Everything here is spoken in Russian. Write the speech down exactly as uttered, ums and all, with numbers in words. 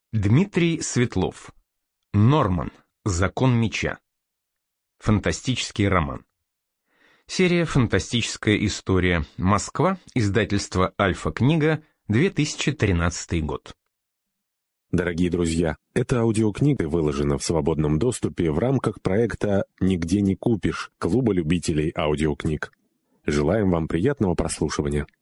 Дмитрий Светлов. Норман. Закон меча. Фантастический роман. Серия «Фантастическая история». Москва. Издательство «Альфа-книга». две тысячи тринадцатый год. Дорогие друзья, эта аудиокнига выложена в свободном доступе в рамках проекта «Нигде не купишь» Клуба любителей аудиокниг. Желаем вам приятного прослушивания.